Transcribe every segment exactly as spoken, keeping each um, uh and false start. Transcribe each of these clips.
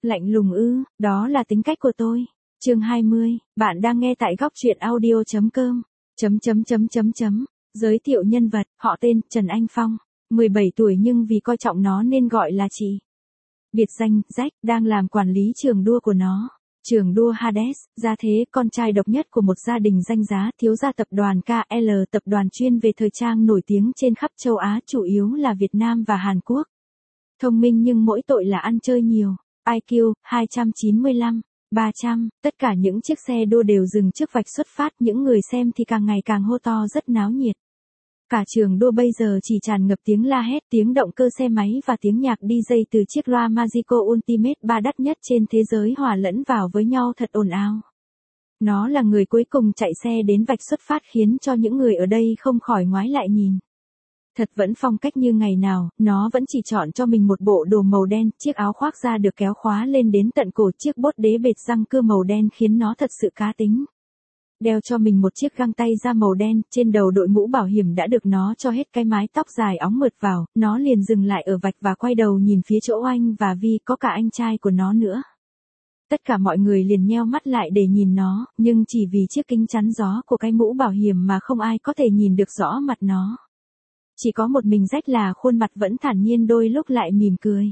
Lạnh lùng ư, đó là tính cách của tôi. Chương hai mươi, bạn đang nghe tại góc truyện audio.com. Chấm chấm chấm chấm chấm. Giới thiệu nhân vật, họ tên Trần Anh Phong, mười bảy tuổi nhưng vì coi trọng nó nên gọi là chị. Biệt danh Jack, đang làm quản lý trường đua của nó. Trường đua Hades, gia thế, con trai độc nhất của một gia đình danh giá, thiếu gia tập đoàn ca lờ, tập đoàn chuyên về thời trang nổi tiếng trên khắp châu Á, chủ yếu là Việt Nam và Hàn Quốc. Thông minh nhưng mỗi tội là ăn chơi nhiều. i kiu hai trăm chín mươi lăm, ba trăm, tất cả những chiếc xe đua đều dừng trước vạch xuất phát, những người xem thì càng ngày càng hô to rất náo nhiệt. Cả trường đua bây giờ chỉ tràn ngập tiếng la hét, tiếng động cơ xe máy và tiếng nhạc đi jây từ chiếc loa Magico Ultimate ba đắt nhất trên thế giới hòa lẫn vào với nhau thật ồn ào. Nó là người cuối cùng chạy xe đến vạch xuất phát khiến cho những người ở đây không khỏi ngoái lại nhìn. Thật vẫn phong cách như ngày nào, nó vẫn chỉ chọn cho mình một bộ đồ màu đen, chiếc áo khoác da được kéo khóa lên đến tận cổ, chiếc bốt đế bệt răng cưa màu đen khiến nó thật sự cá tính. Đeo cho mình một chiếc găng tay da màu đen, trên đầu đội mũ bảo hiểm đã được nó cho hết cái mái tóc dài óng mượt vào, nó liền dừng lại ở vạch và quay đầu nhìn phía chỗ Oanh và Vi, có cả anh trai của nó nữa. Tất cả mọi người liền nheo mắt lại để nhìn nó, nhưng chỉ vì chiếc kính chắn gió của cái mũ bảo hiểm mà không ai có thể nhìn được rõ mặt nó. Chỉ có một mình Jack là khuôn mặt vẫn thản nhiên, đôi lúc lại mỉm cười.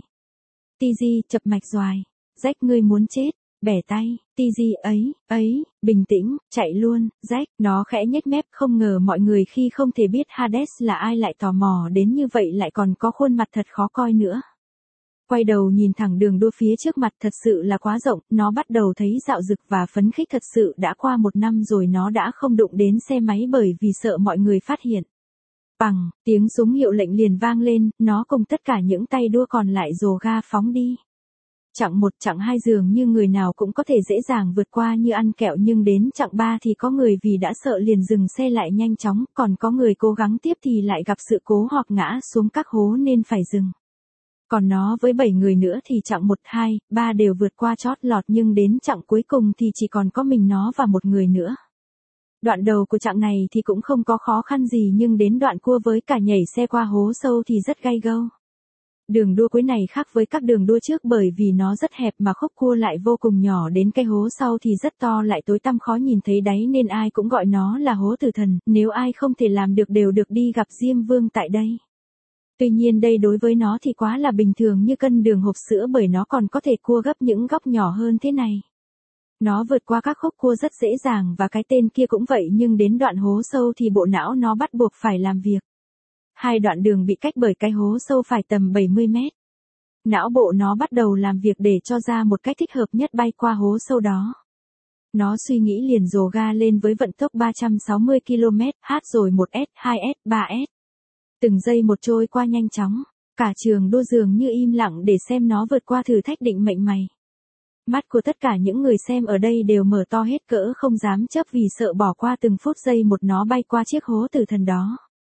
Tz chập mạch doài. Jack, ngươi muốn chết. Bẻ tay. Tz ấy, ấy, bình tĩnh, chạy luôn. Jack, nó khẽ nhếch mép, không ngờ mọi người khi không thể biết Hades là ai lại tò mò đến như vậy, lại còn có khuôn mặt thật khó coi nữa. Quay đầu nhìn thẳng đường đua phía trước mặt, thật sự là quá rộng, nó bắt đầu thấy dạo dực và phấn khích thật sự. Đã qua một năm rồi nó đã không đụng đến xe máy bởi vì sợ mọi người phát hiện. Bằng, tiếng súng hiệu lệnh liền vang lên, nó cùng tất cả những tay đua còn lại dồ ga phóng đi. Chặng một, chặng hai dường như người nào cũng có thể dễ dàng vượt qua như ăn kẹo, nhưng đến chặng ba thì có người vì đã sợ liền dừng xe lại nhanh chóng, còn có người cố gắng tiếp thì lại gặp sự cố hoặc ngã xuống các hố nên phải dừng. Còn nó với bảy người nữa thì chặng một, hai, ba đều vượt qua chót lọt, nhưng đến chặng cuối cùng thì chỉ còn có mình nó và một người nữa. Đoạn đầu của chặng này thì cũng không có khó khăn gì, nhưng đến đoạn cua với cả nhảy xe qua hố sâu thì rất gay go. Đường đua cuối này khác với các đường đua trước bởi vì nó rất hẹp mà khúc cua lại vô cùng nhỏ, đến cái hố sau thì rất to lại tối tăm khó nhìn thấy đáy nên ai cũng gọi nó là hố tử thần, nếu ai không thể làm được đều được đi gặp Diêm Vương tại đây. Tuy nhiên đây đối với nó thì quá là bình thường như cân đường hộp sữa, bởi nó còn có thể cua gấp những góc nhỏ hơn thế này. Nó vượt qua các khúc cua rất dễ dàng và cái tên kia cũng vậy, nhưng đến đoạn hố sâu thì bộ não nó bắt buộc phải làm việc. Hai đoạn đường bị cách bởi cái hố sâu phải tầm bảy mươi mét. Não bộ nó bắt đầu làm việc để cho ra một cách thích hợp nhất bay qua hố sâu đó. Nó suy nghĩ liền dồ ga lên với vận tốc ba trăm sáu mươi ki lô mét h, rồi một S, hai S, ba S. Từng giây một trôi qua nhanh chóng. Cả trường đua dường như im lặng để xem nó vượt qua thử thách định mệnh mày. Mắt của tất cả những người xem ở đây đều mở to hết cỡ, không dám chớp vì sợ bỏ qua từng phút giây một nó bay qua chiếc hố tử thần đó.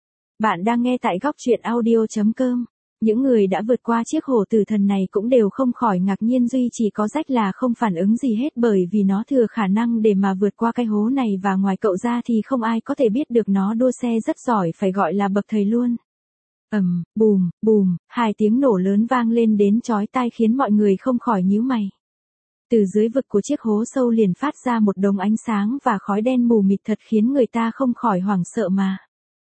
Bạn đang nghe tại góc truyện audio.com. Những người đã vượt qua chiếc hố tử thần này cũng đều không khỏi ngạc nhiên, duy chỉ có Jack là không phản ứng gì hết bởi vì nó thừa khả năng để mà vượt qua cái hố này, và ngoài cậu ra thì không ai có thể biết được nó đua xe rất giỏi, phải gọi là bậc thầy luôn. Ầm, bùm, bùm, hai tiếng nổ lớn vang lên đến chói tai khiến mọi người không khỏi nhíu mày. Từ dưới vực của chiếc hố sâu liền phát ra một đống ánh sáng và khói đen mù mịt thật khiến người ta không khỏi hoảng sợ mà.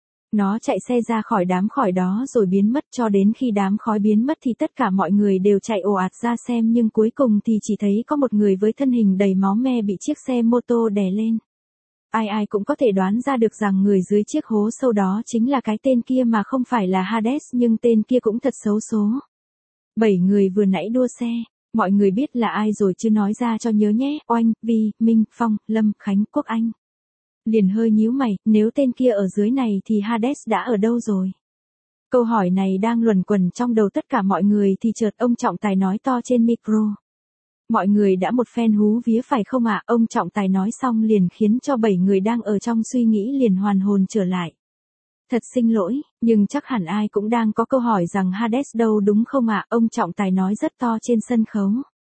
Nó chạy xe ra khỏi đám khói đó rồi biến mất, cho đến khi đám khói biến mất thì tất cả mọi người đều chạy ồ ạt ra xem, nhưng cuối cùng thì chỉ thấy có một người với thân hình đầy máu me bị chiếc xe mô tô đè lên. Ai ai cũng có thể đoán ra được rằng người dưới chiếc hố sâu đó chính là cái tên kia mà không phải là Hades, nhưng tên kia cũng thật xấu số. Bảy người vừa nãy đua xe. Mọi người biết là ai rồi chứ, nói ra cho nhớ nhé. Oanh, Vi, Minh, Phong, Lâm, Khánh, Quốc Anh. Liền hơi nhíu mày, nếu tên kia ở dưới này thì Hades đã ở đâu rồi? Câu hỏi này đang luẩn quẩn trong đầu tất cả mọi người thì chợt ông Trọng Tài nói to trên micro. Mọi người đã một phen hú vía phải không ạ? Ông Trọng Tài nói xong liền khiến cho bảy người đang ở trong suy nghĩ liền hoàn hồn trở lại. Thật xin lỗi, nhưng chắc hẳn ai cũng đang có câu hỏi rằng Hades đâu đúng không ạ? Ông Trọng Tài nói rất to trên sân khấu.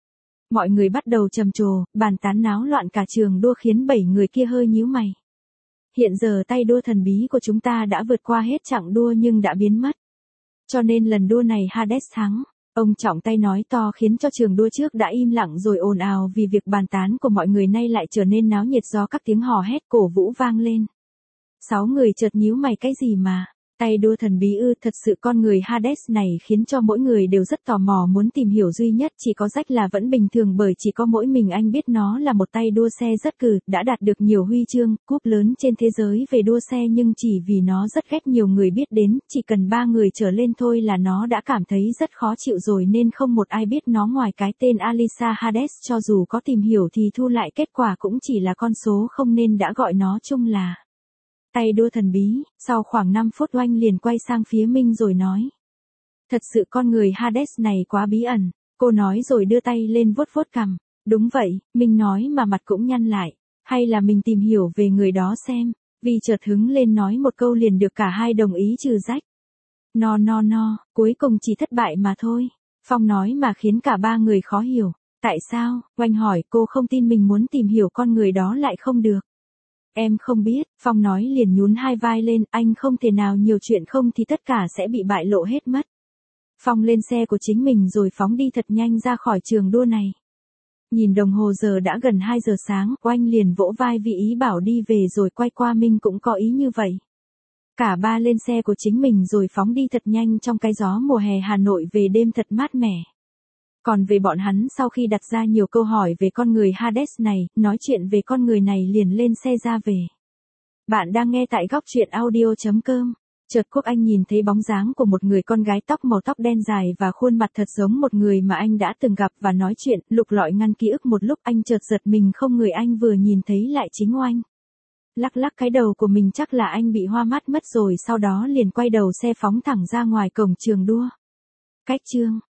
Mọi người bắt đầu trầm trồ, bàn tán náo loạn cả trường đua khiến bảy người kia hơi nhíu mày. Hiện giờ tay đua thần bí của chúng ta đã vượt qua hết chặng đua nhưng đã biến mất. Cho nên lần đua này Hades thắng. Ông trọng tay nói to khiến cho trường đua trước đã im lặng rồi ồn ào vì việc bàn tán của mọi người nay lại trở nên náo nhiệt do các tiếng hò hét cổ vũ vang lên. Sáu người chợt nhíu mày cái gì mà, tay đua thần bí ư? Thật sự con người Hades này khiến cho mỗi người đều rất tò mò muốn tìm hiểu, duy nhất chỉ có Jack là vẫn bình thường bởi chỉ có mỗi mình anh biết nó là một tay đua xe rất cừ, đã đạt được nhiều huy chương, cúp lớn trên thế giới về đua xe, nhưng chỉ vì nó rất ghét nhiều người biết đến, chỉ cần ba người trở lên thôi là nó đã cảm thấy rất khó chịu rồi nên không một ai biết nó ngoài cái tên Alisa Hades, cho dù có tìm hiểu thì thu lại kết quả cũng chỉ là con số không nên đã gọi nó chung là tay đua thần bí. Sau khoảng năm phút Oanh liền quay sang phía Minh rồi nói. Thật sự con người Hades này quá bí ẩn, cô nói rồi đưa tay lên vuốt vuốt cằm. Đúng vậy, Minh nói mà mặt cũng nhăn lại. Hay là mình tìm hiểu về người đó xem. Vì chợt hứng lên nói một câu liền được cả hai đồng ý trừ Jack. No no no, cuối cùng chỉ thất bại mà thôi. Phong nói mà khiến cả ba người khó hiểu. Tại sao? Oanh hỏi. Cô không tin mình muốn tìm hiểu con người đó lại không được. Em không biết, Phong nói liền nhún hai vai lên, anh không thể nào nhiều chuyện không thì tất cả sẽ bị bại lộ hết mất. Phong lên xe của chính mình rồi phóng đi thật nhanh ra khỏi trường đua này. Nhìn đồng hồ giờ đã gần hai giờ sáng, Oanh liền vỗ vai vì ý bảo đi về rồi quay qua Minh cũng có ý như vậy. Cả ba lên xe của chính mình rồi phóng đi thật nhanh trong cái gió mùa hè Hà Nội về đêm thật mát mẻ. Còn về bọn hắn, sau khi đặt ra nhiều câu hỏi về con người Hades này, nói chuyện về con người này liền lên xe ra về. Bạn đang nghe tại góc truyện audio chấm com. Chợt Quốc Anh nhìn thấy bóng dáng của một người con gái tóc màu tóc đen dài và khuôn mặt thật giống một người mà anh đã từng gặp và nói chuyện, lục lọi ngăn ký ức một lúc anh chợt giật mình không người anh vừa nhìn thấy lại chính Oanh. Lắc lắc cái đầu của mình chắc là anh bị hoa mắt mất rồi, sau đó liền quay đầu xe phóng thẳng ra ngoài cổng trường đua. Cách chương